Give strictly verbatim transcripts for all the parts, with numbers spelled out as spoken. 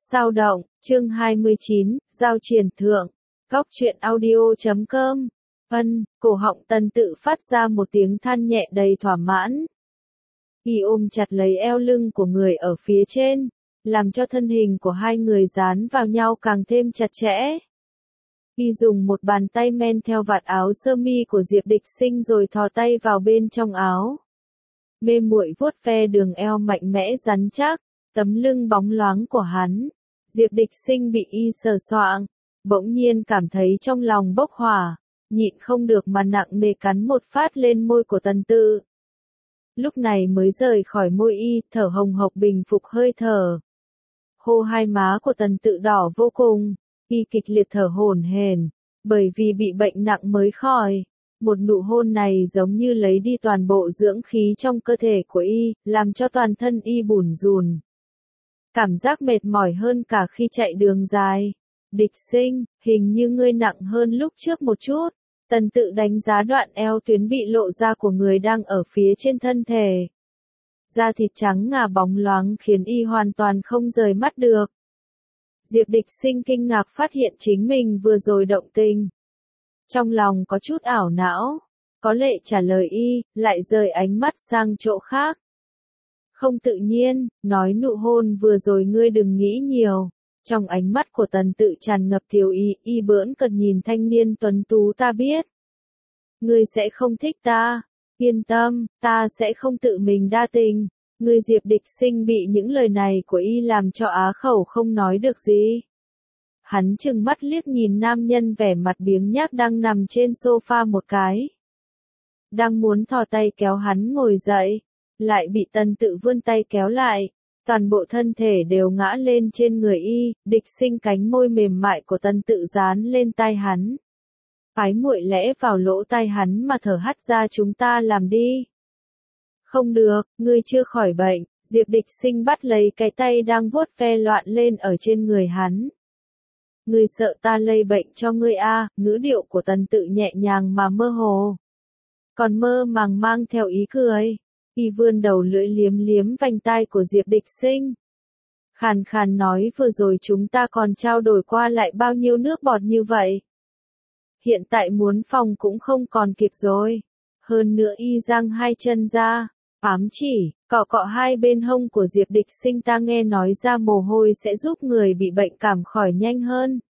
Sao động, chương hai mươi chín, giao triển thượng, góc truyện audio chấm com. Ân, cổ họng Tần Tự phát ra một tiếng than nhẹ đầy thỏa mãn. Y ôm chặt lấy eo lưng của người ở phía trên, làm cho thân hình của hai người dán vào nhau càng thêm chặt chẽ. Y dùng một bàn tay men theo vạt áo sơ mi của Diệp Địch Sinh rồi thò tay vào bên trong áo. Mê muội vuốt ve đường eo mạnh mẽ rắn chắc, tấm lưng bóng loáng của hắn. Diệp Địch Sinh bị y sờ soạng, bỗng nhiên cảm thấy trong lòng bốc hỏa, nhịn không được mà nặng nề cắn một phát lên môi của Tần Tự. Lúc này mới rời khỏi môi y, thở hồng hộc bình phục hơi thở. Hô hai má của Tần Tự đỏ vô cùng, y kịch liệt thở hổn hển, bởi vì bị bệnh nặng mới khỏi. Một nụ hôn này giống như lấy đi toàn bộ dưỡng khí trong cơ thể của y, làm cho toàn thân y bủn rủn. Cảm giác mệt mỏi hơn cả khi chạy đường dài. Địch Sinh, hình như ngươi nặng hơn lúc trước một chút. Tần Tự đánh giá đoạn eo tuyến bị lộ ra của người đang ở phía trên thân thể. Da thịt trắng ngà bóng loáng khiến y hoàn toàn không rời mắt được. Diệp Địch Sinh kinh ngạc phát hiện chính mình vừa rồi động tình. Trong lòng có chút ảo não, có lệ trả lời y, lại rời ánh mắt sang chỗ khác. Không tự nhiên, nói nụ hôn vừa rồi ngươi đừng nghĩ nhiều. Trong ánh mắt của Tần Tự tràn ngập thiếu ý, y bỡn cợt nhìn thanh niên tuấn tú ta biết. Ngươi sẽ không thích ta, yên tâm, ta sẽ không tự mình đa tình. Ngươi Diệp Địch Sinh bị những lời này của y làm cho á khẩu không nói được gì. Hắn trừng mắt liếc nhìn nam nhân vẻ mặt biếng nhác đang nằm trên sofa một cái. Đang muốn thò tay kéo hắn ngồi dậy, lại bị Tần Tự vươn tay kéo lại. Toàn bộ thân thể đều ngã lên trên người y, Địch Sinh cánh môi mềm mại của Tần Tự dán lên tai hắn. Ái muội lẽ vào lỗ tai hắn mà thở hắt ra chúng ta làm đi. Không được, ngươi chưa khỏi bệnh, Diệp Địch Sinh bắt lấy cái tay đang vuốt ve loạn lên ở trên người hắn. Ngươi sợ ta lây bệnh cho ngươi a? À, ngữ điệu của Tần Tự nhẹ nhàng mà mơ hồ. Còn mơ màng mang theo ý cười. Y vươn đầu lưỡi liếm liếm vành tai của Diệp Địch Sinh. Khàn khàn nói vừa rồi chúng ta còn trao đổi qua lại bao nhiêu nước bọt như vậy. Hiện tại muốn phòng cũng không còn kịp rồi. Hơn nữa y giang hai chân ra, ám chỉ, cọ cọ hai bên hông của Diệp Địch Sinh ta nghe nói ra mồ hôi sẽ giúp người bị bệnh cảm khỏi nhanh hơn.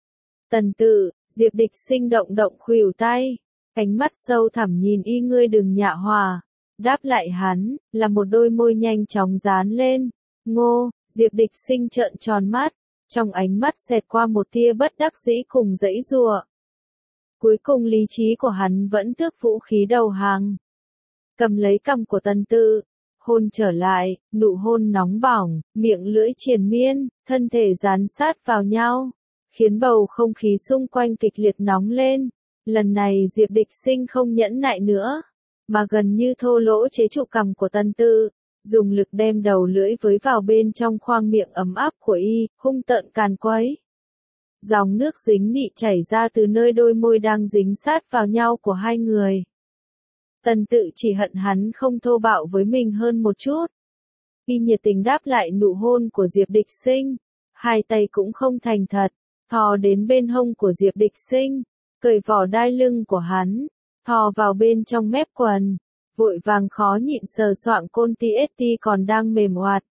Tần Tự, Diệp Địch Sinh động động khuỷu tay, ánh mắt sâu thẳm nhìn y ngươi đừng nhạ hòa. Đáp lại hắn, là một đôi môi nhanh chóng dán lên. Ngô, Diệp Địch Sinh trợn tròn mắt, trong ánh mắt xẹt qua một tia bất đắc dĩ cùng giãy giụa. Cuối cùng lý trí của hắn vẫn tước vũ khí đầu hàng. Cầm lấy cằm của Tần Tự, hôn trở lại, nụ hôn nóng bỏng, miệng lưỡi triền miên, thân thể dán sát vào nhau, khiến bầu không khí xung quanh kịch liệt nóng lên. Lần này Diệp Địch Sinh không nhẫn nại nữa, mà gần như thô lỗ chế trụ cằm của Tần Tự, dùng lực đem đầu lưỡi với vào bên trong khoang miệng ấm áp của y, hung tợn càn quấy. Dòng nước dính nị chảy ra từ nơi đôi môi đang dính sát vào nhau của hai người. Tần Tự chỉ hận hắn không thô bạo với mình hơn một chút. Y nhiệt tình đáp lại nụ hôn của Diệp Địch Sinh, hai tay cũng không thành thật, thò đến bên hông của Diệp Địch Sinh, cởi vỏ đai lưng của hắn. Thò vào bên trong mép quần, vội vàng khó nhịn sờ soạng côn ti ét ti còn đang mềm oạt.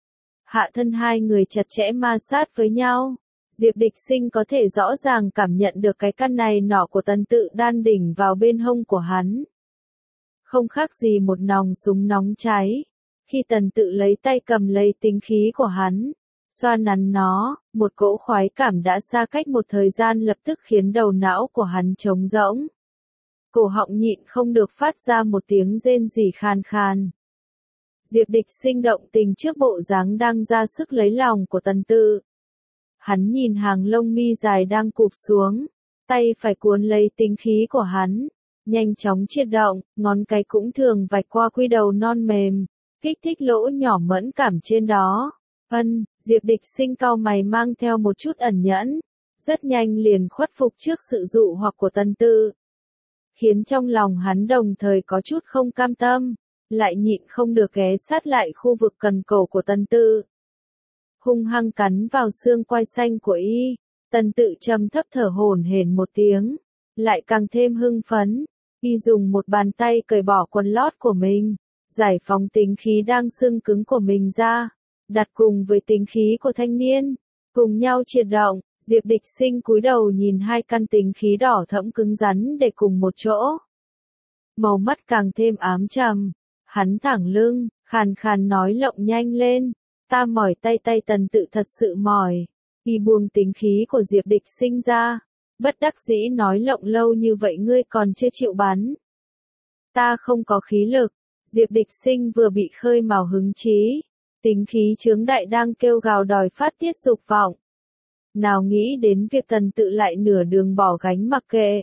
Hạ thân hai người chặt chẽ ma sát với nhau, Diệp Địch Sinh có thể rõ ràng cảm nhận được cái căn này nỏ của Tần Tự đan đỉnh vào bên hông của hắn. Không khác gì một nòng súng nóng cháy, khi Tần Tự lấy tay cầm lấy tính khí của hắn, xoa nắn nó, một cỗ khoái cảm đã xa cách một thời gian lập tức khiến đầu não của hắn trống rỗng. Cổ họng nhịn không được phát ra một tiếng rên rỉ khan khan. Diệp Địch Sinh động tình trước bộ dáng đang ra sức lấy lòng của Tần Tự. Hắn nhìn hàng lông mi dài đang cụp xuống, tay phải cuốn lấy tính khí của hắn, nhanh chóng triệt động, ngón cái cũng thường vạch qua quy đầu non mềm, kích thích lỗ nhỏ mẫn cảm trên đó. Ân, Diệp Địch Sinh cau mày mang theo một chút ẩn nhẫn, rất nhanh liền khuất phục trước sự dụ hoặc của Tần Tự. Khiến trong lòng hắn đồng thời có chút không cam tâm, lại nhịn không được ghé sát lại khu vực cần cổ của Tần Tự. hung hăng cắn vào xương quai xanh của y. Tần Tự trầm thấp thở hổn hển một tiếng, lại càng thêm hưng phấn. Y dùng một bàn tay cởi bỏ quần lót của mình, giải phóng tính khí đang sưng cứng của mình ra, đặt cùng với tính khí của thanh niên, cùng nhau triệt động. Diệp Địch Sinh cúi đầu nhìn hai căn tính khí đỏ thẫm cứng rắn để cùng một chỗ. Màu mắt càng thêm ám trầm, hắn thẳng lưng, khàn khàn nói lộng nhanh lên, ta mỏi tay. Tay Tần Tự thật sự mỏi, y buông tính khí của Diệp Địch Sinh ra, bất đắc dĩ nói lộng lâu như vậy ngươi còn chưa chịu bắn. Ta không có khí lực. Diệp Địch Sinh vừa bị khơi mào hứng chí, tính khí chướng đại đang kêu gào đòi phát tiết dục vọng. Nào nghĩ đến việc Tần Tự lại nửa đường bỏ gánh mặc kệ.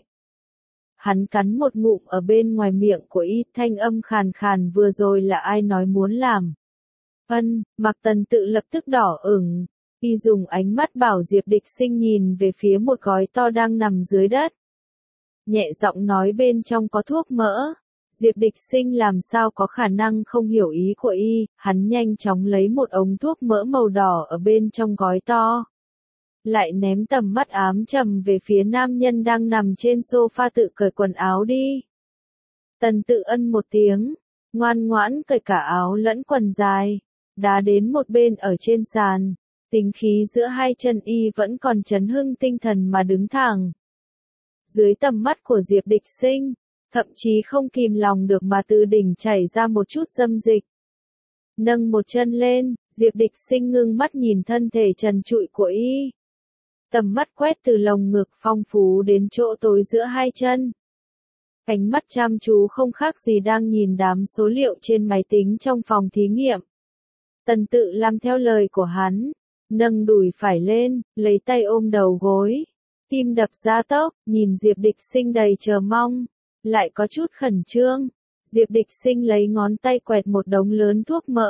Hắn cắn một ngụm ở bên ngoài miệng của y, thanh âm khàn khàn vừa rồi là ai nói muốn làm. Ân, mặc Tần Tự lập tức đỏ ửng, y dùng ánh mắt bảo Diệp Địch Sinh nhìn về phía một gói to đang nằm dưới đất. Nhẹ giọng nói bên trong có thuốc mỡ. Diệp Địch Sinh làm sao có khả năng không hiểu ý của y, hắn nhanh chóng lấy một ống thuốc mỡ màu đỏ ở bên trong gói to. Lại ném tầm mắt ám trầm về phía nam nhân đang nằm trên sofa tự cởi quần áo đi. Tần Tự ân một tiếng, ngoan ngoãn cởi cả áo lẫn quần dài, đá đến một bên ở trên sàn, tính khí giữa hai chân y vẫn còn chấn hưng tinh thần mà đứng thẳng. Dưới tầm mắt của Diệp Địch Sinh, thậm chí không kìm lòng được mà từ đỉnh chảy ra một chút dâm dịch. Nâng một chân lên, Diệp Địch Sinh ngưng mắt nhìn thân thể trần trụi của y. Tầm mắt quét từ lồng ngực phong phú đến chỗ tối giữa hai chân. Ánh mắt chăm chú không khác gì đang nhìn đám số liệu trên máy tính trong phòng thí nghiệm. Tần Tự làm theo lời của hắn, nâng đùi phải lên, lấy tay ôm đầu gối. Tim đập ra tốc, nhìn Diệp Địch Sinh đầy chờ mong, lại có chút khẩn trương. Diệp Địch Sinh lấy ngón tay quẹt một đống lớn thuốc mỡ.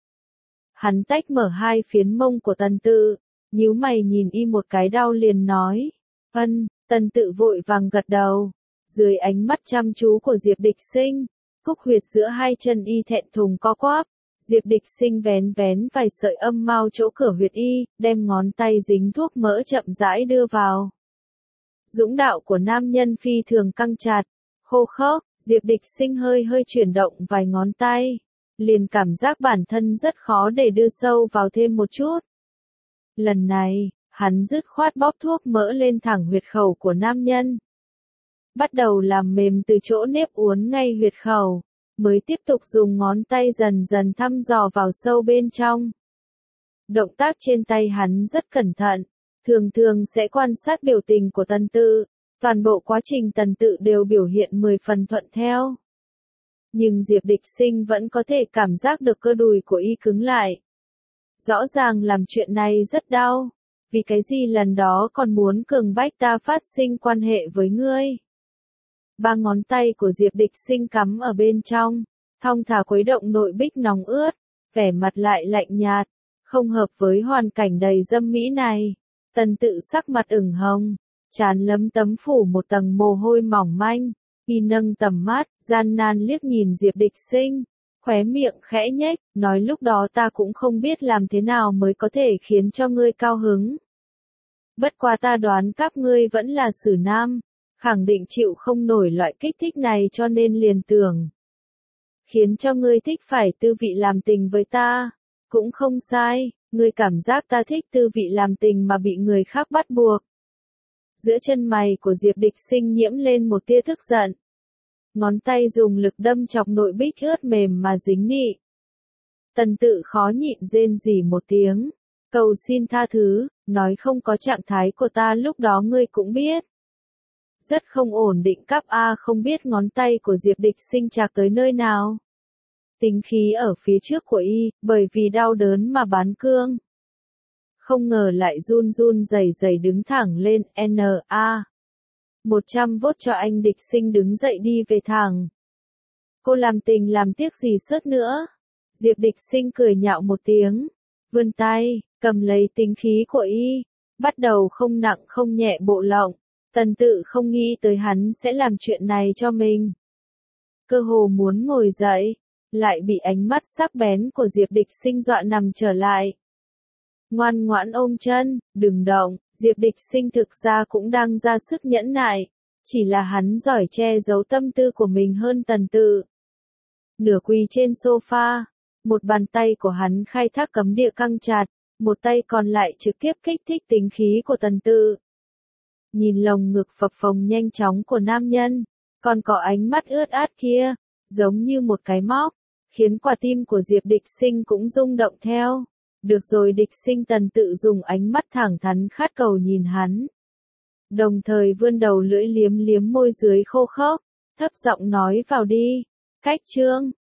Hắn tách mở hai phiến mông của Tần Tự, nhíu mày nhìn y một cái đau liền nói. Ân, Tần Tự vội vàng gật đầu. Dưới ánh mắt chăm chú của Diệp Địch Sinh, cúc huyệt giữa hai chân y thẹn thùng co quắp. Diệp Địch Sinh vén vén vài sợi âm mao chỗ cửa huyệt y, đem ngón tay dính thuốc mỡ chậm rãi đưa vào. Dũng đạo của nam nhân phi thường căng chặt, khô khốc. Diệp Địch Sinh hơi hơi chuyển động vài ngón tay, liền cảm giác bản thân rất khó để đưa sâu vào thêm một chút. Lần này, hắn dứt khoát bóp thuốc mỡ lên thẳng huyệt khẩu của nam nhân. Bắt đầu làm mềm từ chỗ nếp uốn ngay huyệt khẩu, mới tiếp tục dùng ngón tay dần dần thăm dò vào sâu bên trong. Động tác trên tay hắn rất cẩn thận, thường thường sẽ quan sát biểu tình của Tần Tự. Toàn bộ quá trình Tần Tự đều biểu hiện mười phần thuận theo. Nhưng Diệp Địch Sinh vẫn có thể cảm giác được cơ đùi của y cứng lại. Rõ ràng làm chuyện này rất đau. Vì cái gì lần đó còn muốn cường bách ta phát sinh quan hệ với ngươi? Ba ngón tay của Diệp Địch Sinh cắm ở bên trong, thong thả khuấy động nội bích nóng ướt, vẻ mặt lại lạnh nhạt, không hợp với hoàn cảnh đầy dâm mỹ này. Tần Tự sắc mặt ửng hồng, trán lấm tấm phủ một tầng mồ hôi mỏng manh, y nâng tầm mắt, gian nan liếc nhìn Diệp Địch Sinh, khóe miệng khẽ nhếch, nói lúc đó ta cũng không biết làm thế nào mới có thể khiến cho ngươi cao hứng. Bất quá ta đoán các ngươi vẫn là xử nam, khẳng định chịu không nổi loại kích thích này cho nên liền tưởng. Khiến cho ngươi thích phải tư vị làm tình với ta, cũng không sai, ngươi cảm giác ta thích tư vị làm tình mà bị người khác bắt buộc. Giữa chân mày của Diệp Địch Sinh nhiễm lên một tia tức giận. Ngón tay dùng lực đâm chọc nội bích ướt mềm mà dính nị. Tần Tự khó nhịn rên rỉ một tiếng, cầu xin tha thứ, nói không có trạng thái của ta lúc đó ngươi cũng biết. Rất không ổn định cấp A không biết ngón tay của Diệp Địch Sinh chạc tới nơi nào. Tính khí ở phía trước của y, bởi vì đau đớn mà bán cương. Không ngờ lại run run rẩy rẩy đứng thẳng lên, N A một trăm vốt cho anh Địch Sinh đứng dậy đi về thẳng. Cô làm tình làm tiếc gì sớt nữa. Diệp Địch Sinh cười nhạo một tiếng, vươn tay, cầm lấy tính khí của y, bắt đầu không nặng không nhẹ bộ lộng. Tần Tự không nghĩ tới hắn sẽ làm chuyện này cho mình. Cơ hồ muốn ngồi dậy, lại bị ánh mắt sắc bén của Diệp Địch Sinh dọa nằm trở lại. Ngoan ngoãn ôm chân, đừng động, Diệp Địch Sinh thực ra cũng đang ra sức nhẫn nại, chỉ là hắn giỏi che giấu tâm tư của mình hơn Tần Tự. Nửa quỳ trên sofa, một bàn tay của hắn khai thác cấm địa căng chặt, một tay còn lại trực tiếp kích thích tính khí của Tần Tự. Nhìn lồng ngực phập phồng nhanh chóng của nam nhân, còn có ánh mắt ướt át kia, giống như một cái móc, khiến quả tim của Diệp Địch Sinh cũng rung động theo. Được rồi, Địch Sinh. Tần Tự dùng ánh mắt thẳng thắn khát cầu nhìn hắn, đồng thời vươn đầu lưỡi liếm liếm môi dưới khô khốc, thấp giọng nói vào đi. Cách chương